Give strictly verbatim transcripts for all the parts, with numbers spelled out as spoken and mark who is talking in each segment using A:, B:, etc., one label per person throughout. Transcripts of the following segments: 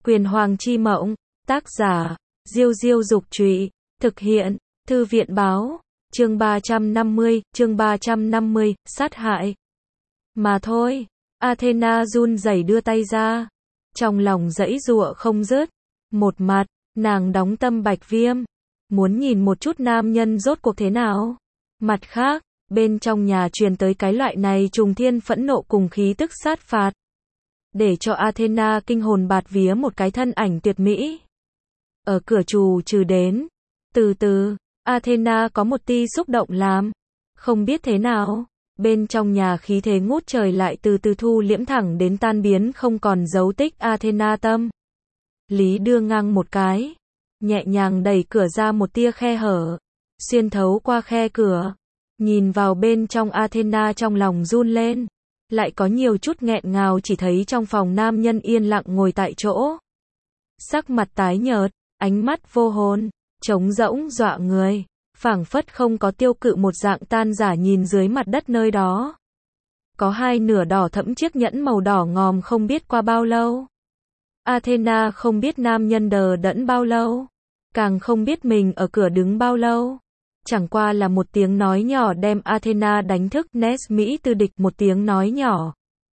A: Quyền Hoàng chi mộng, tác giả, Diêu Diêu Dục Trụy, thực hiện, Thư viện Báo, chương ba trăm năm mươi, chương ba trăm năm mươi, sát hại. Mà thôi, Athena run rẩy đưa tay ra, trong lòng giãy giụa không dứt. Một mặt, nàng đóng tâm Bạch Viêm, muốn nhìn một chút nam nhân rốt cuộc thế nào. Mặt khác, bên trong nhà truyền tới cái loại này trùng thiên phẫn nộ cùng khí tức sát phạt, để cho Athena kinh hồn bạt vía một cái thân ảnh tuyệt mỹ. Ở cửa trù trừ đến, từ từ, Athena có một tia xúc động làm, không biết thế nào, bên trong nhà khí thế ngút trời lại từ từ thu liễm thẳng đến tan biến không còn dấu tích. Athena tâm lý đưa ngang một cái, nhẹ nhàng đẩy cửa ra một tia khe hở, xuyên thấu qua khe cửa, nhìn vào bên trong. Athena trong lòng run lên, lại có nhiều chút nghẹn ngào, chỉ thấy trong phòng nam nhân yên lặng ngồi tại chỗ, sắc mặt tái nhợt, ánh mắt vô hồn, trống rỗng dọa người, phảng phất không có tiêu cự một dạng tan rã nhìn dưới mặt đất nơi đó. Có hai nửa đỏ thẫm chiếc nhẫn màu đỏ ngòm không biết qua bao lâu. Athena không biết nam nhân đờ đẫn bao lâu, càng không biết mình ở cửa đứng bao lâu. Chẳng qua là một tiếng nói nhỏ đem Athena đánh thức. Nes Mỹ tư địch, một tiếng nói nhỏ.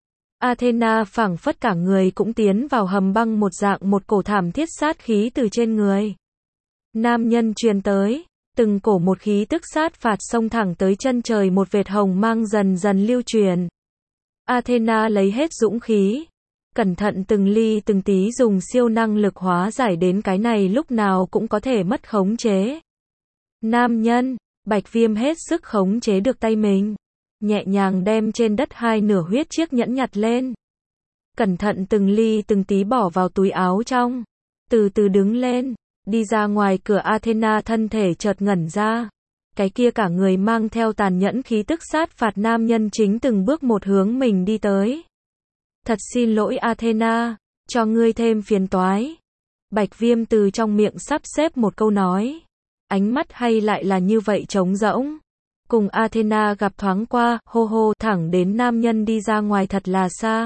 A: Athena phảng phất cả người cũng tiến vào hầm băng một dạng, một cổ thảm thiết sát khí từ trên người nam nhân truyền tới, từng cổ một khí tức sát phạt xông thẳng tới chân trời, một vệt hồng mang dần dần lưu truyền. Athena lấy hết dũng khí, cẩn thận từng ly từng tí dùng siêu năng lực hóa giải đến cái này lúc nào cũng có thể mất khống chế. Nam nhân, Bạch Viêm hết sức khống chế được tay mình, nhẹ nhàng đem trên đất hai nửa huyết chiếc nhẫn nhặt lên, cẩn thận từng ly từng tí bỏ vào túi áo trong, từ từ đứng lên, đi ra ngoài cửa. Athena thân thể chợt ngẩn ra, cái kia cả người mang theo tàn nhẫn khí tức sát phạt nam nhân chính từng bước một hướng mình đi tới. Thật xin lỗi Athena, cho ngươi thêm phiền toái. Bạch Viêm từ trong miệng sắp xếp một câu nói, ánh mắt hay lại là như vậy trống rỗng. Cùng Athena gặp thoáng qua, hô hô, thẳng đến nam nhân đi ra ngoài thật là xa.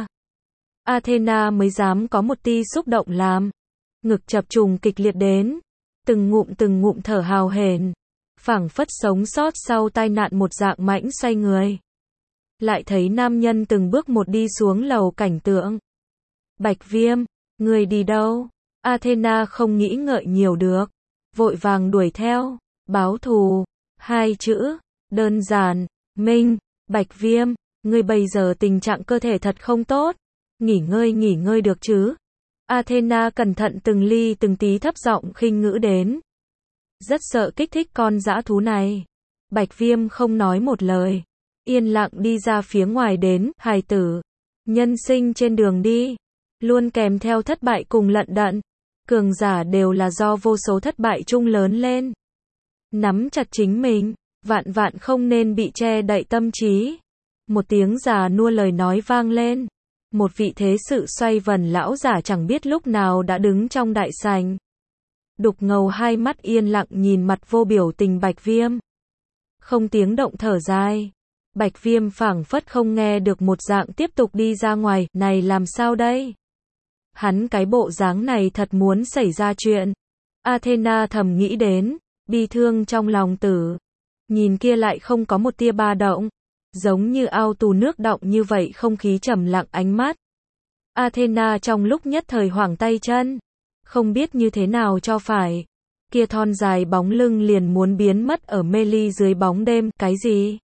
A: Athena mới dám có một tia xúc động làm, ngực chập trùng kịch liệt đến, từng ngụm từng ngụm thở hào hển, phảng phất sống sót sau tai nạn một dạng mãnh xoay người. Lại thấy nam nhân từng bước một đi xuống lầu cảnh tượng. Bạch Viêm, người đi đâu? Athena không nghĩ ngợi nhiều được, vội vàng đuổi theo. Báo thù, hai chữ, đơn giản, minh. Bạch Viêm, ngươi bây giờ tình trạng cơ thể thật không tốt, nghỉ ngơi nghỉ ngơi được chứ? Athena cẩn thận từng ly từng tí thấp giọng khinh ngữ đến, rất sợ kích thích con dã thú này. Bạch Viêm không nói một lời, yên lặng đi ra phía ngoài đến. Hài tử, nhân sinh trên đường đi, luôn kèm theo thất bại cùng lận đận, cường giả đều là do vô số thất bại chung lớn lên. Nắm chặt chính mình, vạn vạn không nên bị che đậy tâm trí. Một tiếng già nua lời nói vang lên, một vị thế sự xoay vần lão giả chẳng biết lúc nào đã đứng trong đại sảnh. Đục ngầu hai mắt yên lặng nhìn mặt vô biểu tình Bạch Viêm, không tiếng động thở dài. Bạch Viêm phảng phất không nghe được một dạng tiếp tục đi ra ngoài. Này làm sao đây? Hắn cái bộ dáng này thật muốn xảy ra chuyện. Athena thầm nghĩ đến, bi thương trong lòng tử. Nhìn kia lại không có một tia ba động, giống như ao tù nước đọng như vậy, không khí trầm lặng. Ánh mắt Athena trong lúc nhất thời hoảng tay chân, không biết như thế nào cho phải. Kia thon dài bóng lưng liền muốn biến mất ở mê ly dưới bóng đêm. Cái gì?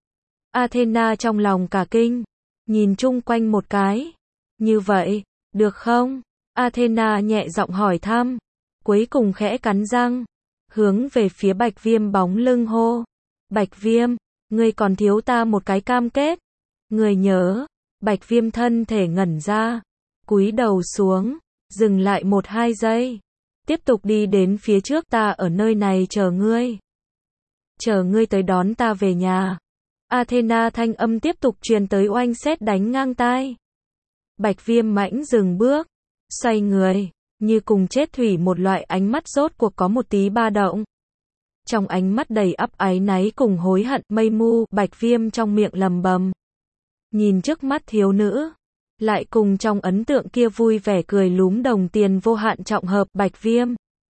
A: Athena trong lòng cả kinh, nhìn chung quanh một cái. Như vậy, được không? Athena nhẹ giọng hỏi thăm, cuối cùng khẽ cắn răng, hướng về phía Bạch Viêm bóng lưng hô. Bạch Viêm, ngươi còn thiếu ta một cái cam kết. Ngươi nhớ. Bạch Viêm thân thể ngẩn ra, cúi đầu xuống, dừng lại một hai giây, tiếp tục đi đến phía trước. Ta ở nơi này chờ ngươi, chờ ngươi tới đón ta về nhà. Athena thanh âm tiếp tục truyền tới, oanh sét đánh ngang tai. Bạch Viêm mãnh dừng bước, xoay người, như cùng chết thủy một loại, ánh mắt rốt cuộc có một tí ba động. Trong ánh mắt đầy ắp áy náy cùng hối hận. Mây mu. Bạch Viêm trong miệng lầm bầm, nhìn trước mắt thiếu nữ, lại cùng trong ấn tượng kia vui vẻ cười lúm đồng tiền vô hạn trọng hợp. Bạch Viêm,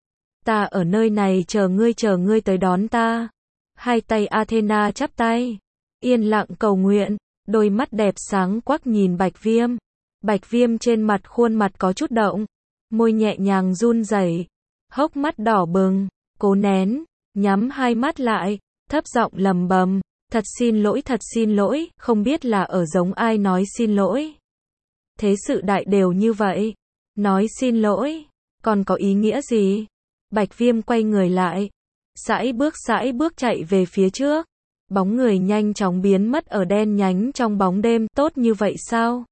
A: ta ở nơi này chờ ngươi, chờ ngươi tới đón ta. Hai tay Athena chắp tay, yên lặng cầu nguyện, đôi mắt đẹp sáng quắc nhìn Bạch Viêm. Bạch Viêm trên mặt khuôn mặt có chút động, môi nhẹ nhàng run rẩy, hốc mắt đỏ bừng, cố nén, nhắm hai mắt lại, thấp giọng lầm bầm, thật xin lỗi, thật xin lỗi, không biết là ở giống ai nói xin lỗi. Thế sự đại đều như vậy, nói xin lỗi, còn có ý nghĩa gì? Bạch Viêm quay người lại, sải bước sải bước chạy về phía trước, bóng người nhanh chóng biến mất ở đen nhánh trong bóng đêm. Tốt như vậy sao?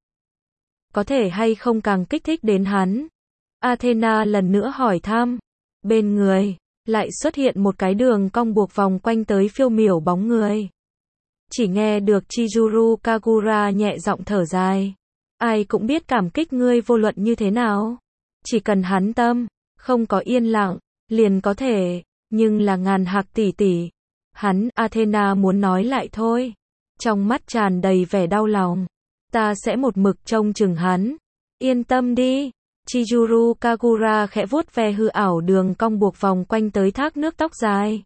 A: Có thể hay không càng kích thích đến hắn? Athena lần nữa hỏi thăm. Bên người lại xuất hiện một cái đường cong buộc vòng quanh tới phiêu miểu bóng người. Chỉ nghe được Chizuru Kagura nhẹ giọng thở dài. Ai cũng biết cảm kích ngươi vô luận như thế nào. Chỉ cần hắn tâm không có yên lặng, liền có thể, nhưng là ngàn hạc tỷ tỷ. Hắn, Athena muốn nói lại thôi. Trong mắt tràn đầy vẻ đau lòng. Ta sẽ một mực trông chừng hắn. Yên tâm đi. Chizuru Kagura khẽ vuốt ve hư ảo đường cong buộc vòng quanh tới thác nước tóc dài.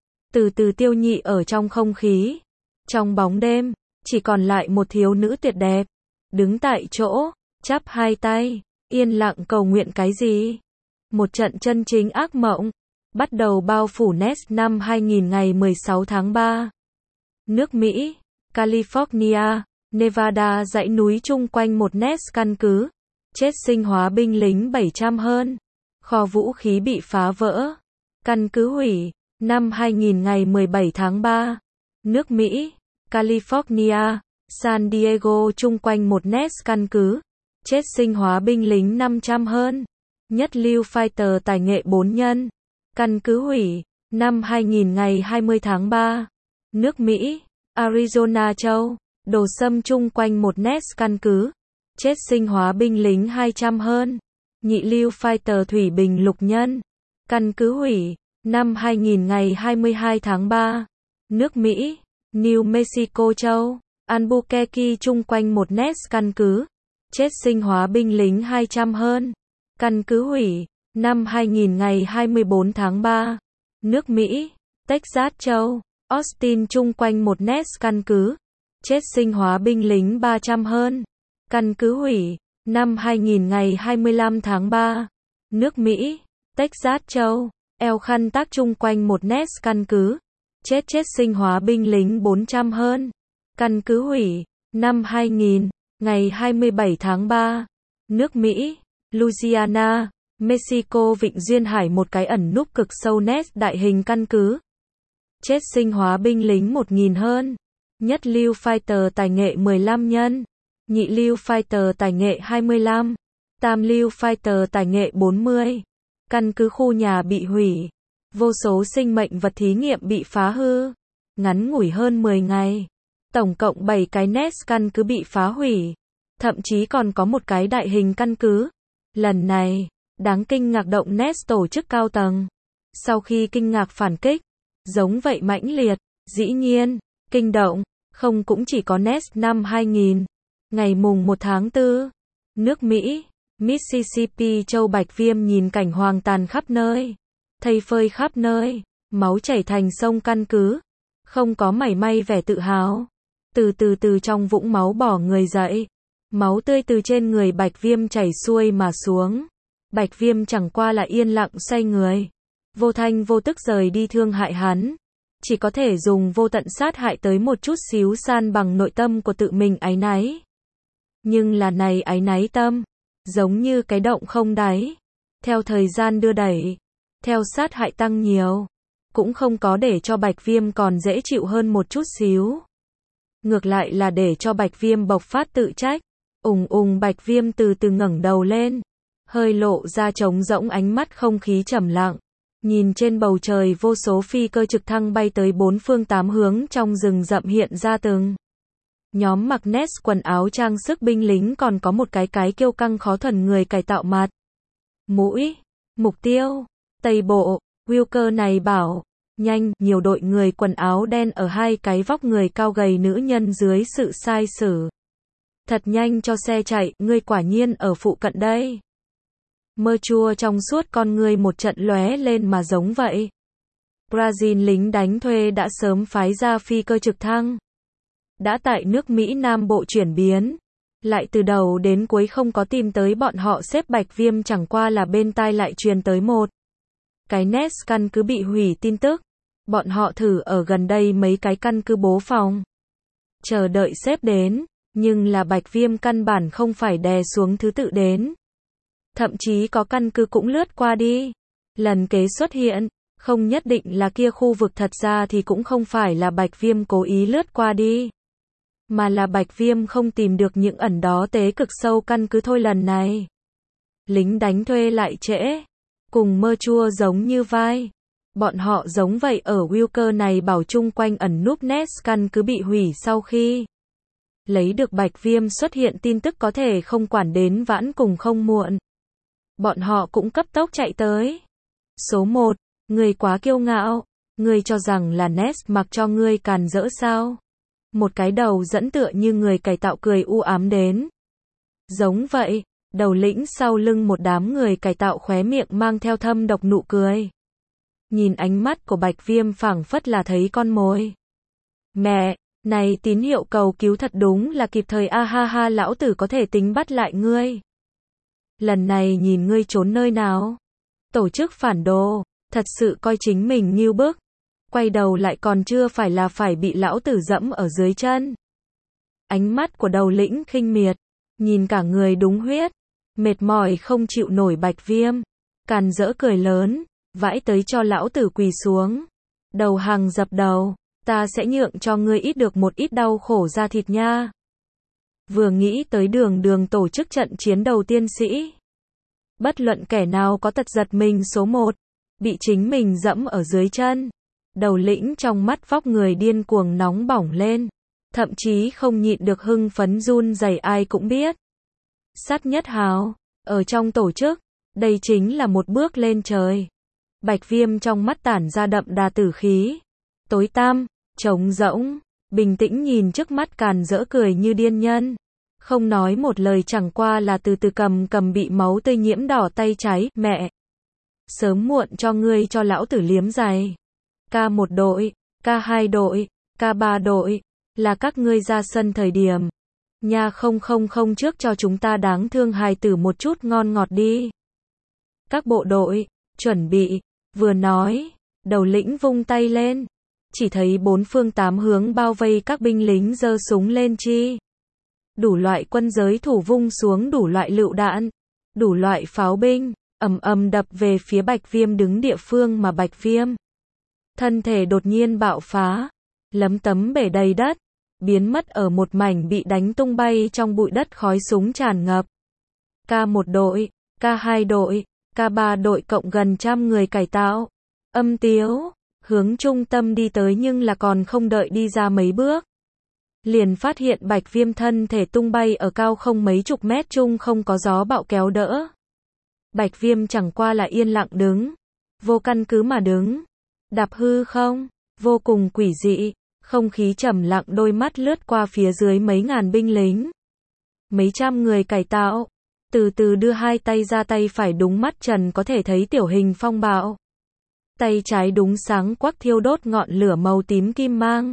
A: Từ từ tiêu nhị ở trong không khí. Trong bóng đêm, chỉ còn lại một thiếu nữ tuyệt đẹp. Đứng tại chỗ, chắp hai tay, yên lặng cầu nguyện cái gì? Một trận chân chính ác mộng bắt đầu bao phủ Nest năm hai nghìn ngày mười sáu tháng ba. Nước Mỹ, California, Nevada dãy núi chung quanh một Nest căn cứ. Chết sinh hóa binh lính bảy trăm hơn. Kho vũ khí bị phá vỡ. Căn cứ hủy. Năm hai nghìn ngày mười bảy tháng ba. Nước Mỹ, California, San Diego chung quanh một Nest căn cứ. Chết sinh hóa binh lính năm trăm hơn. Nhất lưu fighter tài nghệ bốn nhân. Căn cứ hủy. Năm hai nghìn ngày hai mươi tháng ba. Nước Mỹ, Arizona châu. Đồ sâm chung quanh một Nest căn cứ. Chết sinh hóa binh lính hai trăm hơn. Nhị lưu fighter thủy bình lục nhân. Căn cứ hủy. Năm hai nghìn ngày hai mươi hai tháng ba. Nước Mỹ, New Mexico châu. Albuquerque chung quanh một Nest căn cứ. Chết sinh hóa binh lính hai trăm hơn. Căn cứ hủy. Năm hai nghìn ngày hai mươi bốn tháng ba. Nước Mỹ, Texas châu. Austin chung quanh một Nest căn cứ. Chết sinh hóa binh lính ba trăm hơn. Căn cứ hủy. Năm hai nghìn ngày hai mươi lăm tháng ba. Nước Mỹ, Texas châu. El Khantaq chung quanh một Nest căn cứ. Chết chết sinh hóa binh lính bốn trăm hơn. Căn cứ hủy. Năm hai nghìn, ngày hai mươi bảy tháng ba. Nước Mỹ, Louisiana, Mexico Vịnh Duyên Hải một cái ẩn núp cực sâu Nest đại hình căn cứ. Chết sinh hóa binh lính một nghìn hơn. Nhất lưu fighter tài nghệ mười lăm nhân. Nhị lưu fighter tài nghệ hai mươi lăm. Tam lưu fighter tài nghệ bốn mươi. Căn cứ khu nhà bị hủy. Vô số sinh mệnh vật thí nghiệm bị phá hư. Ngắn ngủi hơn mười ngày. Tổng cộng bảy cái Nest căn cứ bị phá hủy. Thậm chí còn có một cái đại hình căn cứ. Lần này, đáng kinh ngạc động Nest tổ chức cao tầng. Sau khi kinh ngạc phản kích, giống vậy mãnh liệt, dĩ nhiên, kinh động, không cũng chỉ có Nest năm hai nghìn. Ngày mùng một tháng tư, nước Mỹ, Mississippi châu Bạch Viêm nhìn cảnh hoang tàn khắp nơi. Thây phơi khắp nơi, máu chảy thành sông căn cứ. Không có mảy may vẻ tự hào. Từ từ từ trong vũng máu bỏ người dậy. Máu tươi từ trên người Bạch Viêm chảy xuôi mà xuống. Bạch Viêm chẳng qua là yên lặng xoay người. Vô thanh vô tức rời đi thương hại hắn. Chỉ có thể dùng vô tận sát hại tới một chút xíu san bằng nội tâm của tự mình áy náy. Nhưng là này áy náy tâm, giống như cái động không đáy. Theo thời gian đưa đẩy, theo sát hại tăng nhiều, cũng không có để cho Bạch Viêm còn dễ chịu hơn một chút xíu. Ngược lại là để cho Bạch Viêm bộc phát tự trách. Ùng ùng Bạch Viêm từ từ ngẩng đầu lên, hơi lộ ra trống rỗng ánh mắt không khí trầm lặng. Nhìn trên bầu trời vô số phi cơ trực thăng bay tới bốn phương tám hướng trong rừng rậm hiện ra từng nhóm mặc Nest quần áo trang sức binh lính, còn có một cái cái kiêu căng khó thuần người cải tạo mặt. Mũi, mục tiêu, Tây Bộ, Wilker này bảo, nhanh, nhiều đội người quần áo đen ở hai cái vóc người cao gầy nữ nhân dưới sự sai sử. Thật nhanh cho xe chạy, ngươi quả nhiên ở phụ cận đây. Mơ chua trong suốt con ngươi một trận lóe lên mà giống vậy. Brazil lính đánh thuê đã sớm phái ra phi cơ trực thăng. Đã tại nước Mỹ Nam Bộ chuyển biến. Lại từ đầu đến cuối không có tìm tới bọn họ xếp Bạch Viêm, chẳng qua là bên tai lại truyền tới một cái nét căn cứ bị hủy tin tức. Bọn họ thử ở gần đây mấy cái căn cứ bố phòng. Chờ đợi xếp đến, nhưng là Bạch Viêm căn bản không phải đè xuống thứ tự đến. Thậm chí có căn cứ cũng lướt qua đi. Lần kế xuất hiện, không nhất định là kia khu vực, thật ra thì cũng không phải là Bạch Viêm cố ý lướt qua đi. Mà là Bạch Viêm không tìm được những ẩn đó tế cực sâu căn cứ thôi. Lần này, lính đánh thuê lại trễ. Cùng mơ chua giống như vai. Bọn họ giống vậy ở Wilker này bảo chung quanh ẩn núp nest căn cứ bị hủy sau khi lấy được Bạch Viêm xuất hiện tin tức, có thể không quản đến vãn cùng không muộn. Bọn họ cũng cấp tốc chạy tới. Số một, ngươi quá kiêu ngạo. Ngươi cho rằng là Nest mặc cho ngươi càn rỡ sao? Một cái đầu dẫn tựa như người cải tạo cười u ám đến. Giống vậy, đầu lĩnh sau lưng một đám người cải tạo khóe miệng mang theo thâm độc nụ cười. Nhìn ánh mắt của Bạch Viêm phảng phất là thấy con mồi. Mẹ, này tín hiệu cầu cứu thật đúng là kịp thời, a ha ha, lão tử có thể tính bắt lại ngươi. Lần này nhìn ngươi trốn nơi nào? Tổ chức phản đồ, thật sự coi chính mình ngưu bức. Quay đầu lại còn chưa phải là phải bị lão tử dẫm ở dưới chân. Ánh mắt của đầu lĩnh khinh miệt, nhìn cả người đúng huyết, mệt mỏi không chịu nổi Bạch Viêm, càn rỡ cười lớn, vãi tới cho lão tử quỳ xuống. Đầu hàng dập đầu, ta sẽ nhượng cho ngươi ít được một ít đau khổ da thịt nha. Vừa nghĩ tới đường đường tổ chức trận chiến đầu tiên sĩ. Bất luận kẻ nào có tật giật mình số một, bị chính mình dẫm ở dưới chân. Đầu lĩnh trong mắt vóc người điên cuồng nóng bỏng lên, thậm chí không nhịn được hưng phấn run rẩy. Ai cũng biết, sát nhất hào, ở trong tổ chức, đây chính là một bước lên trời. Bạch Viêm trong mắt tản ra đậm đà tử khí, tối tăm, trống rỗng, bình tĩnh nhìn trước mắt càn rỡ cười như điên nhân. Không nói một lời, chẳng qua là từ từ cầm cầm bị máu tươi nhiễm đỏ tay trái. Mẹ, sớm muộn cho ngươi cho lão tử liếm giày. K một đội, K hai đội, K ba đội, là các ngươi ra sân thời điểm. Nha không không không trước cho chúng ta đáng thương hài tử một chút ngon ngọt đi. Các bộ đội, chuẩn bị, vừa nói, đầu lĩnh vung tay lên. Chỉ thấy bốn phương tám hướng bao vây các binh lính giơ súng lên chi. Đủ loại quân giới thủ vung xuống đủ loại lựu đạn, đủ loại pháo binh, ầm ầm đập về phía Bạch Viêm đứng địa phương mà Bạch Viêm. Thân thể đột nhiên bạo phá, lấm tấm bể đầy đất, biến mất ở một mảnh bị đánh tung bay trong bụi đất, khói súng tràn ngập. K một đội, K hai đội, K ba đội cộng gần trăm người cải tạo, âm tiếu, hướng trung tâm đi tới, nhưng là còn không đợi đi ra mấy bước. Liền phát hiện Bạch Viêm thân thể tung bay ở cao không mấy chục mét chung, không có gió bạo kéo đỡ. Bạch Viêm chẳng qua là yên lặng đứng, vô căn cứ mà đứng, đạp hư không, vô cùng quỷ dị, không khí trầm lặng, đôi mắt lướt qua phía dưới mấy ngàn binh lính, mấy trăm người cải tạo, từ từ đưa hai tay ra, tay phải đúng mắt trần có thể thấy tiểu hình phong bạo, tay trái đúng sáng quắc thiêu đốt ngọn lửa màu tím kim mang.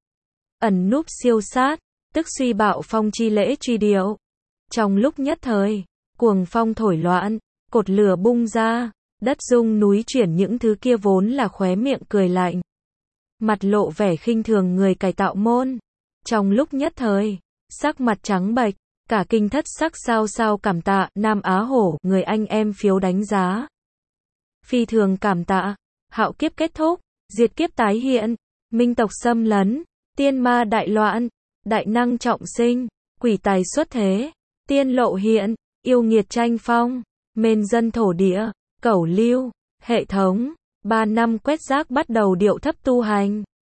A: Ẩn núp siêu sát, tức suy bạo phong chi lễ truy điệu. Trong lúc nhất thời, cuồng phong thổi loạn, cột lửa bung ra, đất rung núi chuyển, những thứ kia vốn là khóe miệng cười lạnh, mặt lộ vẻ khinh thường người cải tạo môn. Trong lúc nhất thời, sắc mặt trắng bệch, cả kinh thất sắc. Sao sao cảm tạ, Nam Á Hổ, người anh em phiếu đánh giá. Phi thường cảm tạ, hạo kiếp kết thúc, diệt kiếp tái hiện, minh tộc xâm lấn, tiên ma đại loạn, đại năng trọng sinh, quỷ tài xuất thế, tiên lộ hiện, yêu nghiệt tranh phong, mên dân thổ địa, cẩu lưu, hệ thống, ba năm quét rác bắt đầu điệu thấp tu hành.